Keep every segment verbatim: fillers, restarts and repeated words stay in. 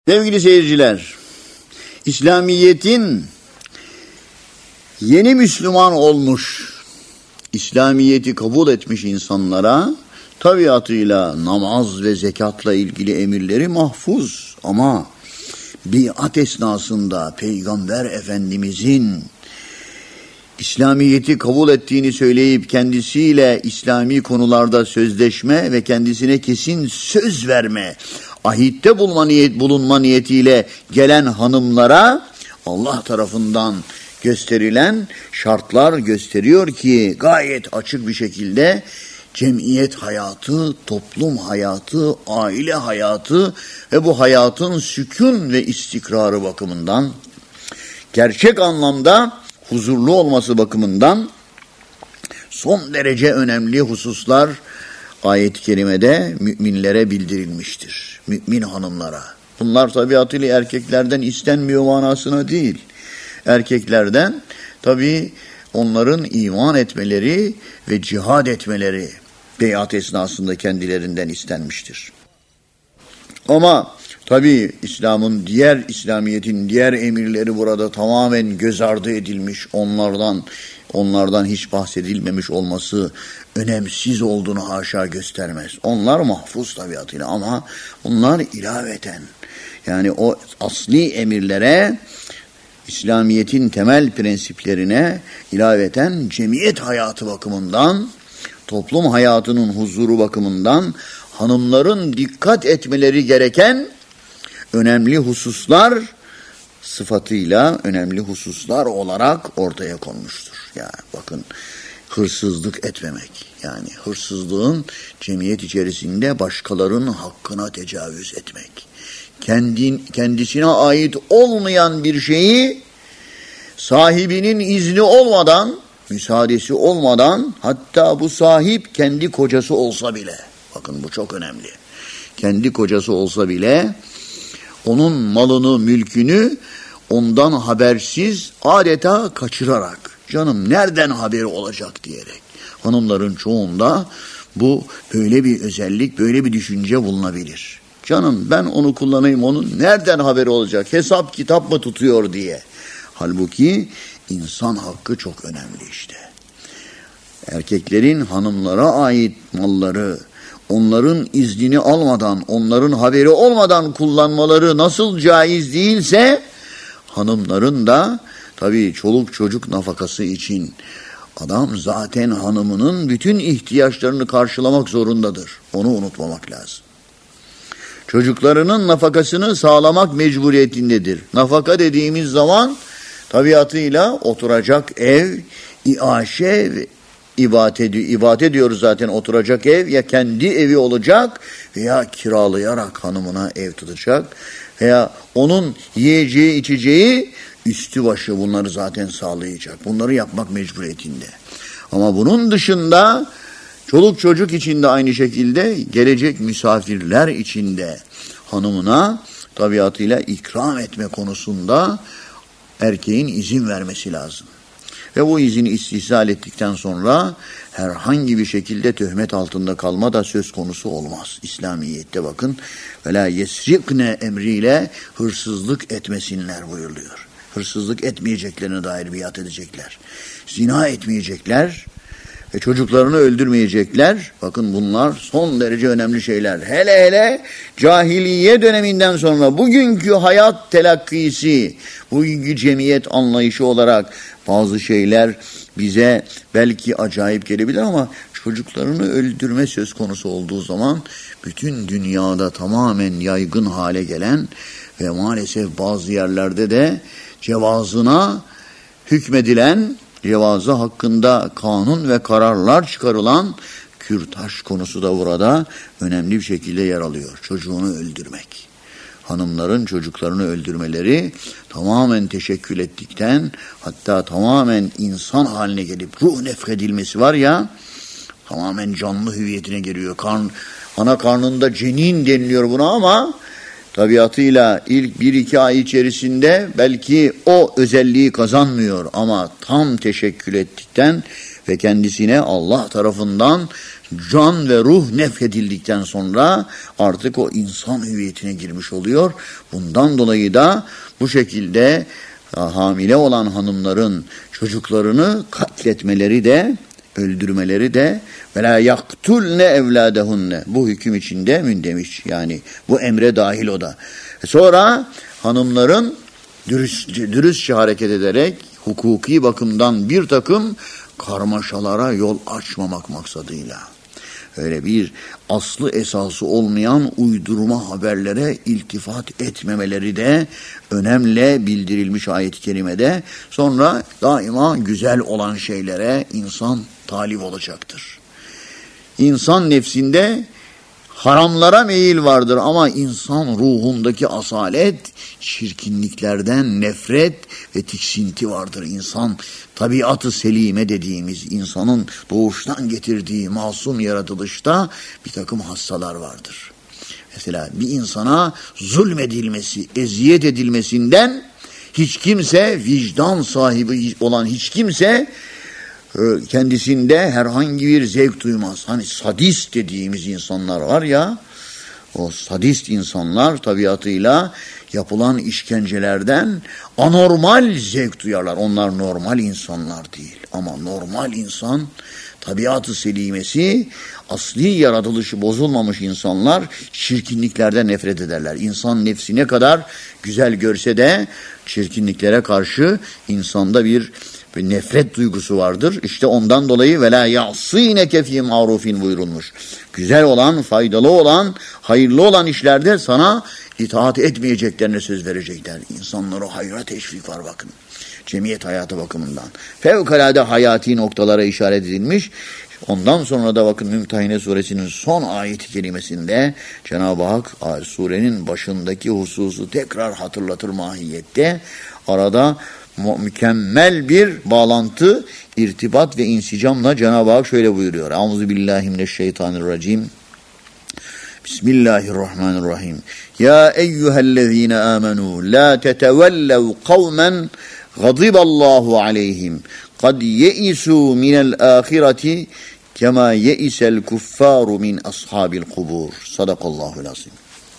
Sevgili seyirciler, İslamiyet'in yeni Müslüman olmuş, İslamiyet'i kabul etmiş insanlara tabiatıyla namaz ve zekatla ilgili emirleri mahfuz. Ama biat esnasında Peygamber Efendimizin İslamiyet'i kabul ettiğini söyleyip kendisiyle İslami konularda sözleşme ve kendisine kesin söz verme, ahitte bulunma, niyet, bulunma niyetiyle gelen hanımlara Allah tarafından gösterilen şartlar gösteriyor ki gayet açık bir şekilde cemiyet hayatı, toplum hayatı, aile hayatı ve bu hayatın sükun ve istikrarı bakımından, gerçek anlamda huzurlu olması bakımından son derece önemli hususlar ayet-i kerimede müminlere bildirilmiştir. Mümin hanımlara. Bunlar tabiatıyla erkeklerden istenmiyor manasına değil. Erkeklerden tabii onların iman etmeleri ve cihad etmeleri beyat esnasında kendilerinden istenmiştir. Ama tabii İslam'ın diğer, İslamiyet'in diğer emirleri burada tamamen göz ardı edilmiş, onlardan onlardan hiç bahsedilmemiş olması önemsiz olduğunu haşa göstermez. Onlar mahfuz tabiatıyla ama bunlar ilaveten, yani o asli emirlere, İslamiyet'in temel prensiplerine ilaveten cemiyet hayatı bakımından, toplum hayatının huzuru bakımından hanımların dikkat etmeleri gereken önemli hususlar sıfatıyla önemli hususlar olarak ortaya konmuştur. Yani bakın, hırsızlık etmemek, yani hırsızlığın cemiyet içerisinde başkalarının hakkına tecavüz etmek, kendin, kendisine ait olmayan bir şeyi sahibinin izni olmadan, müsaadesi olmadan, hatta bu sahip kendi kocası olsa bile, bakın bu çok önemli, kendi kocası olsa bile onun malını, mülkünü ondan habersiz adeta kaçırarak, canım nereden haberi olacak diyerek, hanımların çoğunda bu böyle bir özellik, böyle bir düşünce bulunabilir. Canım ben onu kullanayım, onun nereden haberi olacak, hesap kitap mı tutuyor diye. Halbuki insan hakkı çok önemli işte. Erkeklerin hanımlara ait malları, onların iznini almadan, onların haberi olmadan kullanmaları nasıl caiz değilse, hanımların da tabii çoluk çocuk nafakası için adam zaten hanımının bütün ihtiyaçlarını karşılamak zorundadır. Onu unutmamak lazım. Çocuklarının nafakasını sağlamak mecburiyetindedir. Nafaka dediğimiz zaman tabiatıyla oturacak ev, iaşe ve İbat ediyor, ibat ediyoruz zaten, oturacak ev ya kendi evi olacak veya kiralayarak hanımına ev tutacak veya onun yiyeceği içeceği üstü başı bunları zaten sağlayacak. Bunları yapmak mecburiyetinde. Ama bunun dışında çoluk çocuk için de aynı şekilde, gelecek misafirler için de hanımına tabiatıyla ikram etme konusunda erkeğin izin vermesi lazım. Ve bu izini istihsal ettikten sonra herhangi bir şekilde töhmet altında kalma da söz konusu olmaz. İslamiyet'te bakın, وَلَا يَسْرِقْنَ emriyle hırsızlık etmesinler buyuruluyor. Hırsızlık etmeyeceklerine dair biat edecekler. Zina etmeyecekler ve çocuklarını öldürmeyecekler. Bakın bunlar son derece önemli şeyler. Hele hele cahiliye döneminden sonra bugünkü hayat telakkisi, bugünkü cemiyet anlayışı olarak bazı şeyler bize belki acayip gelebilir ama çocuklarını öldürme söz konusu olduğu zaman bütün dünyada tamamen yaygın hale gelen ve maalesef bazı yerlerde de cevazına hükmedilen, cevazı hakkında kanun ve kararlar çıkarılan kürtaj konusu da burada önemli bir şekilde yer alıyor. Çocuğunu öldürmek. Hanımların çocuklarını öldürmeleri tamamen teşekkül ettikten, hatta tamamen insan haline gelip ruh nefredilmesi var ya, tamamen canlı hüviyetine giriyor. Karn, ana karnında cenin deniliyor buna ama tabiatıyla ilk bir iki ay içerisinde belki o özelliği kazanmıyor ama tam teşekkül ettikten ve kendisine Allah tarafından can ve ruh nefedildikten sonra artık o insan hüviyetine girmiş oluyor. Bundan dolayı da bu şekilde hamile olan hanımların çocuklarını katletmeleri de, öldürmeleri de ve la yaktulne evladehunne, bu hüküm içinde mündemiş, yani bu emre dahil o da. Sonra hanımların dürüst, dürüstçe hareket ederek hukuki bakımdan bir takım karmaşalara yol açmamak maksadıyla, öyle bir aslı esası olmayan uydurma haberlere iltifat etmemeleri de önemli bildirilmiş ayet-i kerimede. Sonra daima güzel olan şeylere insan talip olacaktır. İnsan nefsinde haramlara meyil vardır ama insan ruhundaki asalet, çirkinliklerden nefret ve tiksinti vardır. İnsan tabiatı selime dediğimiz insanın doğuştan getirdiği masum yaratılışta bir takım hastalar vardır. Mesela bir insana zulmedilmesi, eziyet edilmesinden hiç kimse, vicdan sahibi olan hiç kimse kendisinde herhangi bir zevk duymaz. Hani sadist dediğimiz insanlar var ya, o sadist insanlar tabiatıyla yapılan işkencelerden anormal zevk duyarlar. Onlar normal insanlar değil. Ama normal insan, tabiatı selimesi, asli yaratılışı bozulmamış insanlar çirkinliklerden nefret ederler. İnsan nefsi ne kadar güzel görse de çirkinliklere karşı insanda bir bir nefret duygusu vardır. İşte ondan dolayı ve la ya'sineke fî ma'rufin buyurulmuş. Güzel olan, faydalı olan, hayırlı olan işlerde sana itaat etmeyeceklerine söz verecekler. İnsanları hayra teşvik var bakın. Cemiyet hayatı bakımından. Fevkalade hayati noktalara işaret edilmiş. Ondan sonra da bakın Mümtehine suresinin son ayet-i kerimesinde Cenab-ı Hak surenin başındaki hususu tekrar hatırlatır mahiyette. Arada mükemmel bir bağlantı, irtibat ve insicamla Cenab-ı Hak şöyle buyuruyor. Euzubillahimineşşeytanirracim. Bismillahirrahmanirrahim. Ya eyyühellezine amenu la tetevellev kavmen gadiballahu aleyhim kad ye'isu minel ahireti kema ye'isel kuffaru min ashabil kubur. Sadakallahul azim.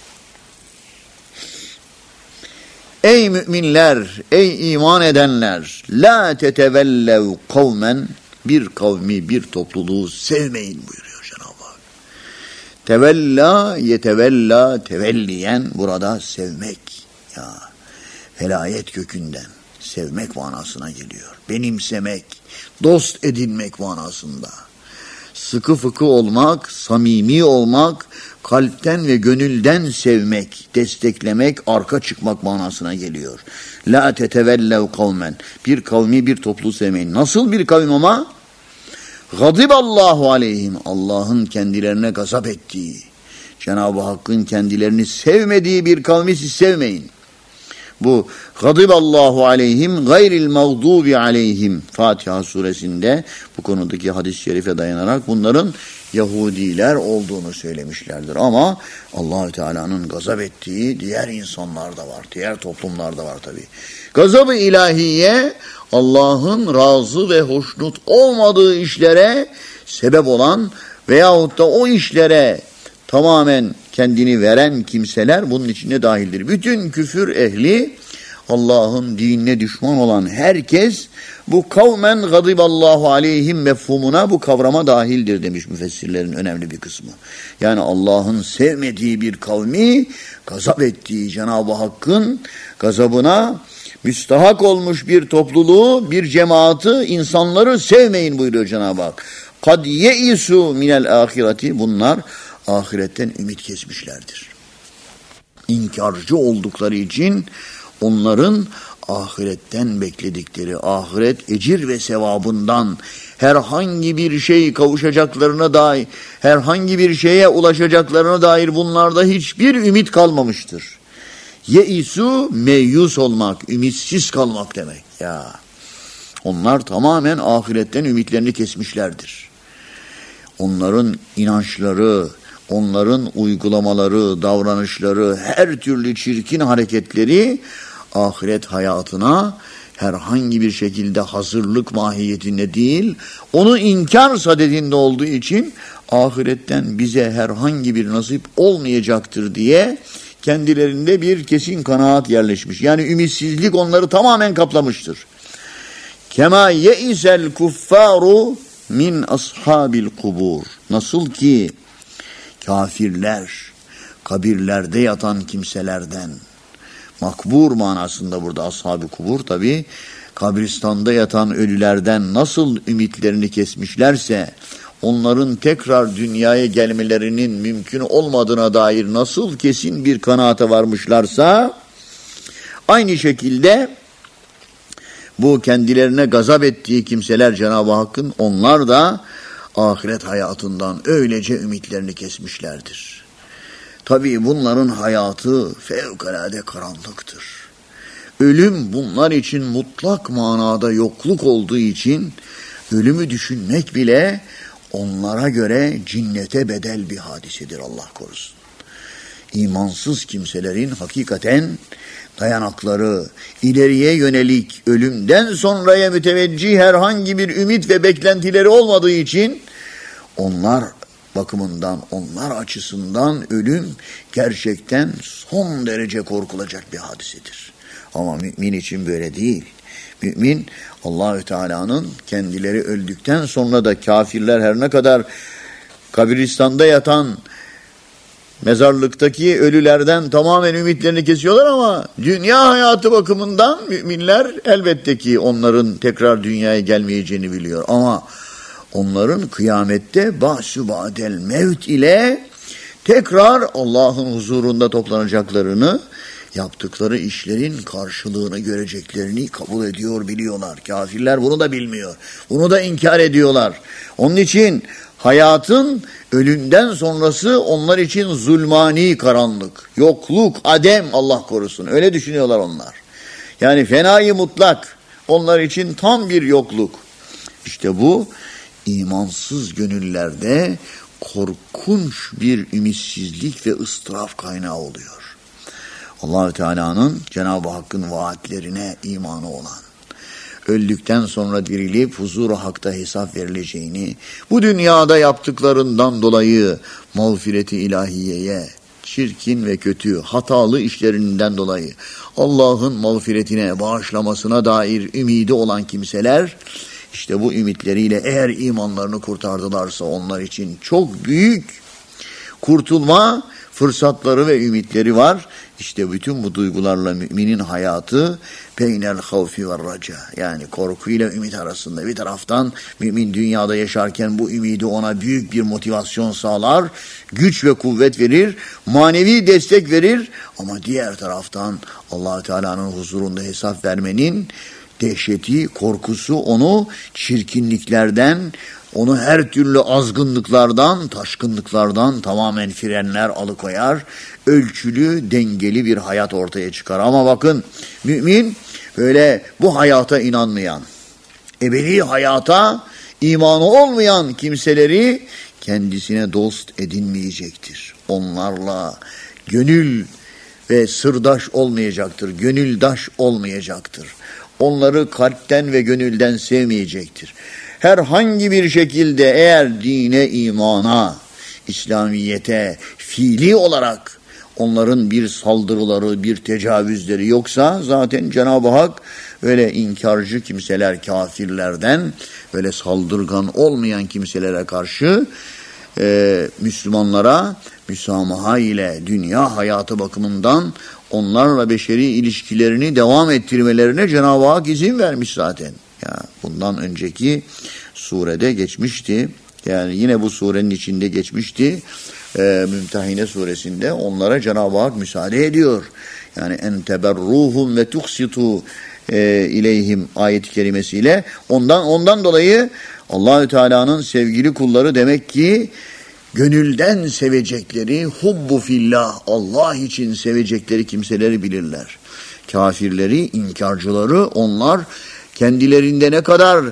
Ey müminler, ey iman edenler, la tetevellev kavmen, bir kavmi, bir topluluğu sevmeyin buyuruyor Cenab-ı Hak. Tevella, yetevella, tevelliyen burada sevmek. Ya, velayet kökünden sevmek manasına geliyor. Benimsemek, dost edinmek manasında. Sıkı fıkı olmak, samimi olmak, kalpten ve gönülden sevmek, desteklemek, arka çıkmak manasına geliyor. La tetevellev kavmen. Bir kavmi, bir topluluğu sevmeyin. Nasıl bir kavim ama? Gadiballahu aleyhim. Allah'ın kendilerine gazap ettiği, Cenab-ı Hakk'ın kendilerini sevmediği bir kavmi siz sevmeyin. Bu gadiballahu aleyhim gayril mağdubi aleyhim Fatiha suresinde bu konudaki hadis-i şerife dayanarak bunların Yahudiler olduğunu söylemişlerdir. Ama Allah-u Teala'nın gazap ettiği diğer insanlar da var. Diğer toplumlar da var tabii. Gazab-ı ilahiye Allah'ın razı ve hoşnut olmadığı işlere sebep olan veyahut da o işlere tamamen kendini veren kimseler bunun içine dahildir. Bütün küfür ehli, Allah'ın dinine düşman olan herkes bu kavmen gadiballahu aleyhim mefhumuna, bu kavrama dahildir demiş müfessirlerin önemli bir kısmı. Yani Allah'ın sevmediği bir kavmi, gazap ettiği Cenab-ı Hakk'ın gazabına müstahak olmuş bir topluluğu, bir cemaati, insanları sevmeyin buyuruyor Cenab-ı Hak. Kad ye'isu minel ahireti, bunlar ahiretten ümit kesmişlerdir. İnkarcı oldukları için onların ahiretten bekledikleri, ahiret ecir ve sevabından herhangi bir şey kavuşacaklarına dair, herhangi bir şeye ulaşacaklarına dair bunlarda hiçbir ümit kalmamıştır. Yeisu, meyus olmak, ümitsiz kalmak demek. Ya, onlar tamamen ahiretten ümitlerini kesmişlerdir. Onların inançları, onların uygulamaları, davranışları, her türlü çirkin hareketleri ahiret hayatına herhangi bir şekilde hazırlık mahiyetinde değil, onu inkar sadedinde olduğu için ahiretten bize herhangi bir nasip olmayacaktır diye kendilerinde bir kesin kanaat yerleşmiş. Yani ümitsizlik onları tamamen kaplamıştır. Kema ye'isel kuffaru min ashabil kubur. Nasıl ki kafirler kabirlerde yatan kimselerden, makbur manasında burada ashab-ı kubur, tabi kabristanda yatan ölülerden nasıl ümitlerini kesmişlerse, onların tekrar dünyaya gelmelerinin mümkün olmadığına dair nasıl kesin bir kanaate varmışlarsa, aynı şekilde bu kendilerine gazap ettiği kimseler Cenab-ı Hakk'ın, onlar da ahiret hayatından öylece ümitlerini kesmişlerdir. Tabii bunların hayatı fevkalade karanlıktır. Ölüm bunlar için mutlak manada yokluk olduğu için ölümü düşünmek bile onlara göre cinnete bedel bir hadisedir, Allah korusun. İmansız kimselerin hakikaten dayanakları, ileriye yönelik ölümden sonraya müteveccih herhangi bir ümit ve beklentileri olmadığı için onlar bakımından, onlar açısından ölüm gerçekten son derece korkulacak bir hadisedir. Ama mümin için böyle değil. Mümin, Allahü Teala'nın kendileri öldükten sonra da kafirler her ne kadar kabristanda yatan, mezarlıktaki ölülerden tamamen ümitlerini kesiyorlar ama dünya hayatı bakımından müminler elbette ki onların tekrar dünyaya gelmeyeceğini biliyor. Ama onların kıyamette ba'su ba'del mevt ile tekrar Allah'ın huzurunda toplanacaklarını, yaptıkları işlerin karşılığını göreceklerini kabul ediyor, biliyorlar. Kafirler bunu da bilmiyor. Bunu da inkar ediyorlar. Onun için hayatın ölümden sonrası onlar için zulmani karanlık, yokluk, adem, Allah korusun. Öyle düşünüyorlar onlar. Yani fenayı mutlak onlar için tam bir yokluk. İşte bu imansız gönüllerde korkunç bir ümitsizlik ve ıstıraf kaynağı oluyor. Allah-u Teala'nın, Cenab-ı Hakk'ın vaatlerine imanı olan, öldükten sonra dirilip huzur-u hakta hesap verileceğini, bu dünyada yaptıklarından dolayı mağfireti ilahiyeye, çirkin ve kötü, hatalı işlerinden dolayı Allah'ın mağfiretine, bağışlamasına dair ümidi olan kimseler, işte bu ümitleriyle eğer imanlarını kurtardılarsa onlar için çok büyük kurtulma fırsatları ve ümitleri var. İşte bütün bu duygularla müminin hayatı beynel havfi ve raca, yani korkuyla ümit arasında. Bir taraftan mümin dünyada yaşarken bu ümidi ona büyük bir motivasyon sağlar, güç ve kuvvet verir, manevi destek verir, ama diğer taraftan Allah Teala'nın huzurunda hesap vermenin dehşeti, korkusu onu çirkinliklerden, onu her türlü azgınlıklardan, taşkınlıklardan tamamen frenler, alıkoyar. Ölçülü, dengeli bir hayat ortaya çıkar. Ama bakın, mümin böyle bu hayata inanmayan, ebedi hayata imanı olmayan kimseleri kendisine dost edinmeyecektir. Onlarla gönül ve sırdaş olmayacaktır, gönüldaş olmayacaktır. Onları kalpten ve gönülden sevmeyecektir. Herhangi bir şekilde eğer dine, imana, İslamiyete fiili olarak onların bir saldırıları, bir tecavüzleri yoksa, zaten Cenab-ı Hak öyle inkarcı kimseler, kafirlerden, böyle saldırgan olmayan kimselere karşı e, Müslümanlara müsamaha ile dünya hayatı bakımından onlarla beşeri ilişkilerini devam ettirmelerine Cenab-ı Hak izin vermiş zaten. Ya bundan önceki surede geçmişti. Yani yine bu surenin içinde geçmişti. E, Mümtehine suresinde onlara Cenab-ı Hak müsaade ediyor. Yani en teberruhum ve tuksitu e, ileyhim ayet-i kerimesiyle ondan ondan dolayı Allahü Teala'nın sevgili kulları demek ki gönülden sevecekleri, hubbu fillah, Allah için sevecekleri kimseleri bilirler. Kafirleri, inkarcıları onlar kendilerinde ne kadar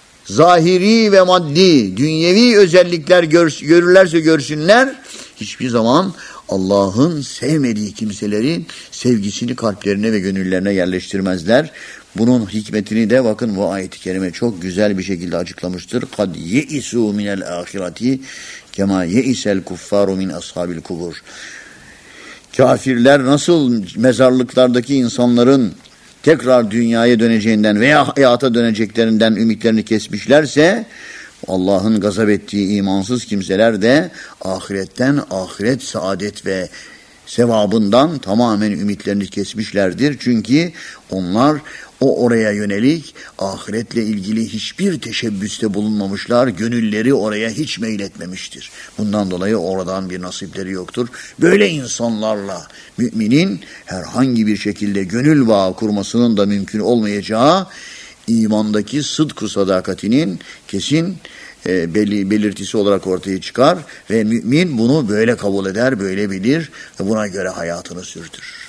zahiri ve maddi, dünyevi özellikler gör, görürlerse görsünler, hiçbir zaman Allah'ın sevmediği kimselerin sevgisini kalplerine ve gönüllerine yerleştirmezler. Bunun hikmetini de bakın bu ayet-i kerime çok güzel bir şekilde açıklamıştır. Kad ye'isu minel ahireti kema ye'isel kuffaru min ashabil kubur. Kafirler nasıl mezarlıklardaki insanların tekrar dünyaya döneceğinden veya hayata döneceklerinden ümitlerini kesmişlerse, Allah'ın gazap ettiği imansız kimseler de ahiretten, ahiret saadet ve sevabından tamamen ümitlerini kesmişlerdir. Çünkü onlar o oraya yönelik ahiretle ilgili hiçbir teşebbüste bulunmamışlar. Gönülleri oraya hiç meyletmemiştir. Bundan dolayı oradan bir nasipleri yoktur. Böyle insanlarla müminin herhangi bir şekilde gönül bağı kurmasının da mümkün olmayacağı, imandaki sıdk-ı sadakatinin kesin e, belli, belirtisi olarak ortaya çıkar ve mümin bunu böyle kabul eder, böyle bilir ve buna göre hayatını sürdürür.